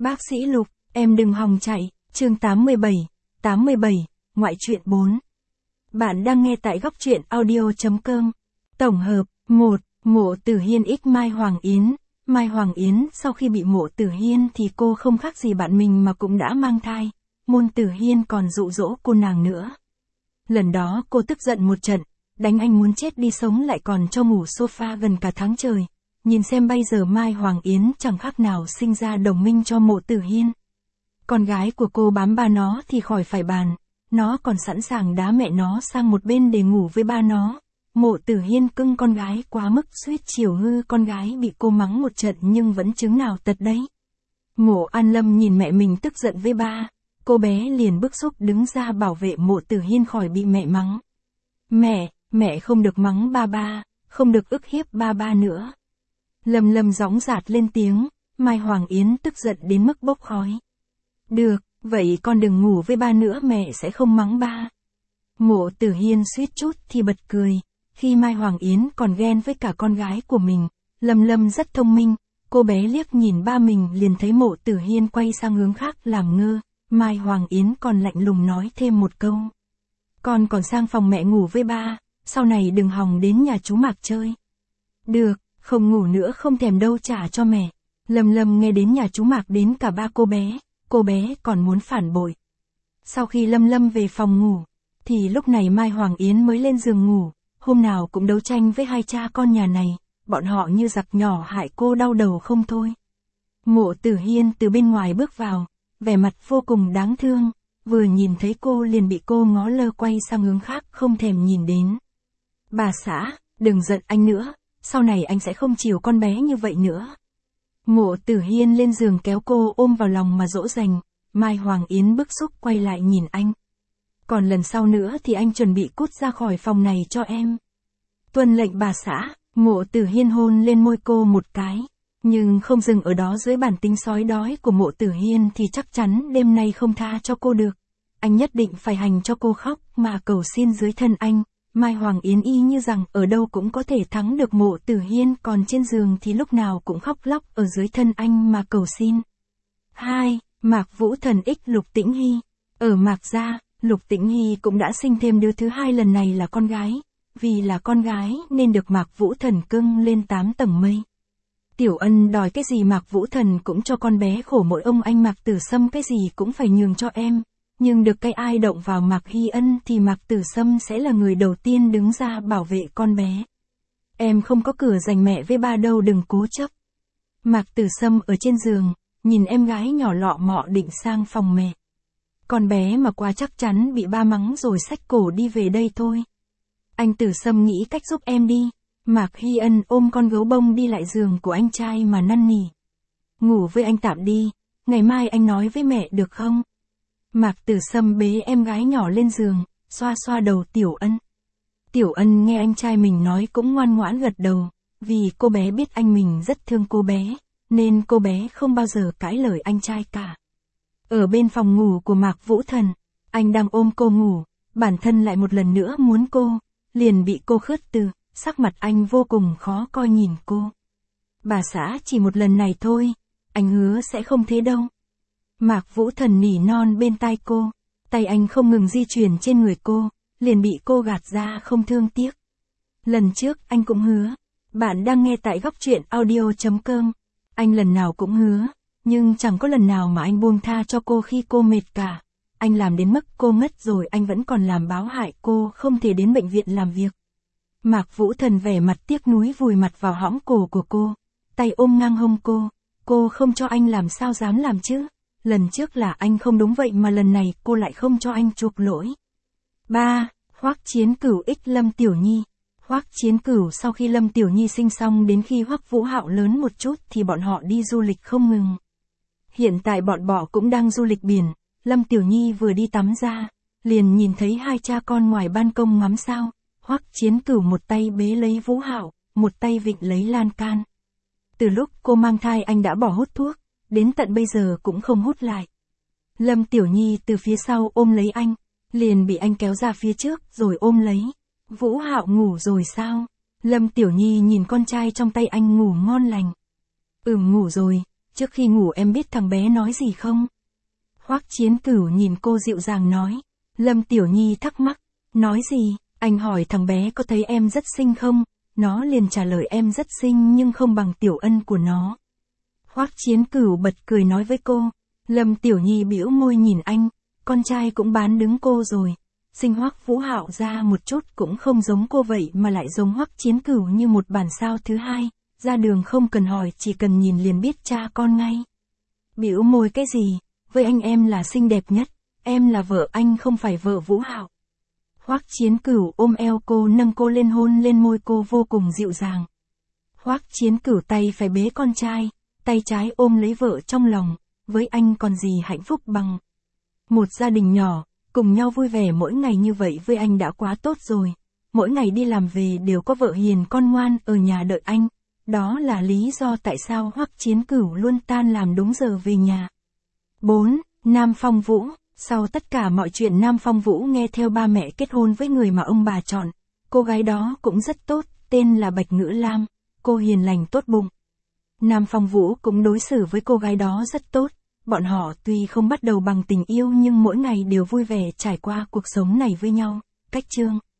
Bác sĩ Lục, em đừng hòng chạy, chương 87, ngoại truyện 4. Bạn đang nghe tại góc truyện audio.com. Tổng hợp, 1. Mộ Tử Hiên x Mai Hoàng Yến. Mai Hoàng Yến sau khi bị Mộ Tử Hiên thì cô không khác gì bạn mình mà cũng đã mang thai. Môn Tử Hiên còn dụ dỗ cô nàng nữa. Lần đó cô tức giận một trận, đánh anh muốn chết đi sống lại còn cho ngủ sofa gần cả tháng trời. Nhìn xem bây giờ Mai Hoàng Yến chẳng khác nào sinh ra đồng minh cho Mộ Tử Hiên. Con gái của cô bám ba nó thì khỏi phải bàn, nó còn sẵn sàng đá mẹ nó sang một bên để ngủ với ba nó. Mộ Tử Hiên cưng con gái quá mức suýt chiều hư con gái bị cô mắng một trận nhưng vẫn chứng nào tật đấy. Mộ An Lâm nhìn mẹ mình tức giận với ba, cô bé liền bức xúc đứng ra bảo vệ Mộ Tử Hiên khỏi bị mẹ mắng. Mẹ không được mắng ba, không được ức hiếp ba nữa. Lâm gióng giạt lên tiếng, Mai Hoàng Yến tức giận đến mức bốc khói. Được, vậy con đừng ngủ với ba nữa mẹ sẽ không mắng ba. Mộ Tử Hiên suýt chút thì bật cười, khi Mai Hoàng Yến còn ghen với cả con gái của mình. Lâm rất thông minh, cô bé liếc nhìn ba mình liền thấy Mộ Tử Hiên quay sang hướng khác làm ngơ. Mai Hoàng Yến còn lạnh lùng nói thêm một câu. Con còn sang phòng mẹ ngủ với ba, sau này đừng hòng đến nhà chú Mạc chơi. Được, không ngủ nữa không thèm đâu trả cho mẹ. Lâm nghe đến nhà chú Mạc đến cả ba cô bé còn muốn phản bội. Sau khi Lâm về phòng ngủ, thì lúc này Mai Hoàng Yến mới lên giường ngủ, hôm nào cũng đấu tranh với hai cha con nhà này, bọn họ như giặc nhỏ hại cô đau đầu không thôi. Mộ Tử Hiên từ bên ngoài bước vào, vẻ mặt vô cùng đáng thương, vừa nhìn thấy cô liền bị cô ngó lơ quay sang hướng khác không thèm nhìn đến. Bà xã, đừng giận anh nữa, sau này anh sẽ không chiều con bé như vậy nữa. Mộ Tử Hiên lên giường kéo cô ôm vào lòng mà dỗ dành, Mai Hoàng Yến bức xúc quay lại nhìn anh. Còn lần sau nữa thì anh chuẩn bị cút ra khỏi phòng này cho em. Tuân lệnh bà xã. Mộ Tử Hiên hôn lên môi cô một cái, nhưng không dừng ở đó. Dưới bản tính sói đói của Mộ Tử Hiên thì chắc chắn đêm nay không tha cho cô được. Anh nhất định phải hành cho cô khóc mà cầu xin dưới thân anh. Mai Hoàng Yến y như rằng ở đâu cũng có thể thắng được Mộ Tử Hiên, còn trên giường thì lúc nào cũng khóc lóc ở dưới thân anh mà cầu xin. 2. Mạc Vũ Thần x Lục Tĩnh Hy. Ở Mạc gia, Lục Tĩnh Hy cũng đã sinh thêm đứa thứ hai, lần này là con gái. Vì là con gái nên được Mạc Vũ Thần cưng lên 8 tầng mây. Tiểu Ân đòi cái gì Mạc Vũ Thần cũng cho con bé, khổ mỗi ông anh Mạc Tử Sâm cái gì cũng phải nhường cho em. Nhưng được cái ai động vào Mạc Hy Ân thì Mạc Tử Sâm sẽ là người đầu tiên đứng ra bảo vệ con bé. Em không có cửa giành mẹ với ba đâu, đừng cố chấp. Mạc Tử Sâm ở trên giường, nhìn em gái nhỏ lọ mọ định sang phòng mẹ. Con bé mà qua chắc chắn bị ba mắng rồi xách cổ đi về đây thôi. Anh Tử Sâm nghĩ cách giúp em đi. Mạc Hy Ân ôm con gấu bông đi lại giường của anh trai mà năn nỉ. Ngủ với anh tạm đi, ngày mai anh nói với mẹ được không? Mạc Tử Sâm bế em gái nhỏ lên giường, xoa xoa đầu Tiểu Ân. Tiểu Ân nghe anh trai mình nói cũng ngoan ngoãn gật đầu, vì cô bé biết anh mình rất thương cô bé, nên cô bé không bao giờ cãi lời anh trai cả. Ở bên phòng ngủ của Mạc Vũ Thần, anh đang ôm cô ngủ, bản thân lại một lần nữa muốn cô, liền bị cô khước từ, sắc mặt anh vô cùng khó coi nhìn cô. Bà xã chỉ một lần này thôi, anh hứa sẽ không thế đâu. Mạc Vũ Thần nỉ non bên tai cô, tay anh không ngừng di chuyển trên người cô, liền bị cô gạt ra không thương tiếc. Lần trước anh cũng hứa. Bạn đang nghe tại góc truyện audio.com. Anh lần nào cũng hứa, nhưng chẳng có lần nào mà anh buông tha cho cô khi cô mệt cả. Anh làm đến mức cô ngất rồi anh vẫn còn làm báo hại cô không thể đến bệnh viện làm việc. Mạc Vũ Thần vẻ mặt tiếc nuối vùi mặt vào hõm cổ của cô, tay ôm ngang hông cô không cho anh làm sao dám làm chứ. Lần trước là anh không đúng vậy mà lần này cô lại không cho anh chuộc lỗi. 3. Hoắc Chiến Cửu x Lâm Tiểu Nhi. Hoắc Chiến Cửu sau khi Lâm Tiểu Nhi sinh xong đến khi Hoắc Vũ Hạo lớn một chút thì bọn họ đi du lịch không ngừng. Hiện tại bọn họ cũng đang du lịch biển, Lâm Tiểu Nhi vừa đi tắm ra, liền nhìn thấy hai cha con ngoài ban công ngắm sao. Hoắc Chiến Cửu một tay bế lấy Vũ Hạo, một tay vịn lấy lan can. Từ lúc cô mang thai anh đã bỏ hút thuốc, đến tận bây giờ cũng không hút lại. Lâm Tiểu Nhi từ phía sau ôm lấy anh, liền bị anh kéo ra phía trước rồi ôm lấy. Vũ Hạo ngủ rồi sao? Lâm Tiểu Nhi nhìn con trai trong tay anh ngủ ngon lành. Ngủ rồi, trước khi ngủ em biết thằng bé nói gì không? Hoắc Chiến Cửu nhìn cô dịu dàng nói. Lâm Tiểu Nhi thắc mắc, nói gì? Anh hỏi thằng bé có thấy em rất xinh không? Nó liền trả lời em rất xinh nhưng không bằng Tiểu Ân của nó. Hoắc Chiến Cửu bật cười nói với cô. Lâm Tiểu Nhi bĩu môi nhìn anh, con trai cũng bán đứng cô rồi. Sinh Hoắc Vũ Hạo ra một chút cũng không giống cô vậy mà lại giống Hoắc Chiến Cửu như một bản sao thứ hai, ra đường không cần hỏi chỉ cần nhìn liền biết cha con ngay. Bĩu môi cái gì, với anh em là xinh đẹp nhất, em là vợ anh không phải vợ Vũ Hạo. Hoắc Chiến Cửu ôm eo cô nâng cô lên hôn lên môi cô vô cùng dịu dàng. Hoắc Chiến Cửu tay phải bế con trai, tay trái ôm lấy vợ trong lòng, với anh còn gì hạnh phúc bằng. Một gia đình nhỏ, cùng nhau vui vẻ mỗi ngày như vậy với anh đã quá tốt rồi. Mỗi ngày đi làm về đều có vợ hiền con ngoan ở nhà đợi anh. Đó là lý do tại sao Hoắc Chiến Cửu luôn tan làm đúng giờ về nhà. 4. Nam Phong Vũ. Sau tất cả mọi chuyện Nam Phong Vũ nghe theo ba mẹ kết hôn với người mà ông bà chọn. Cô gái đó cũng rất tốt, tên là Bạch Ngữ Lam. Cô hiền lành tốt bụng. Nam Phong Vũ cũng đối xử với cô gái đó rất tốt. Bọn họ tuy không bắt đầu bằng tình yêu nhưng mỗi ngày đều vui vẻ trải qua cuộc sống này với nhau. Cách chương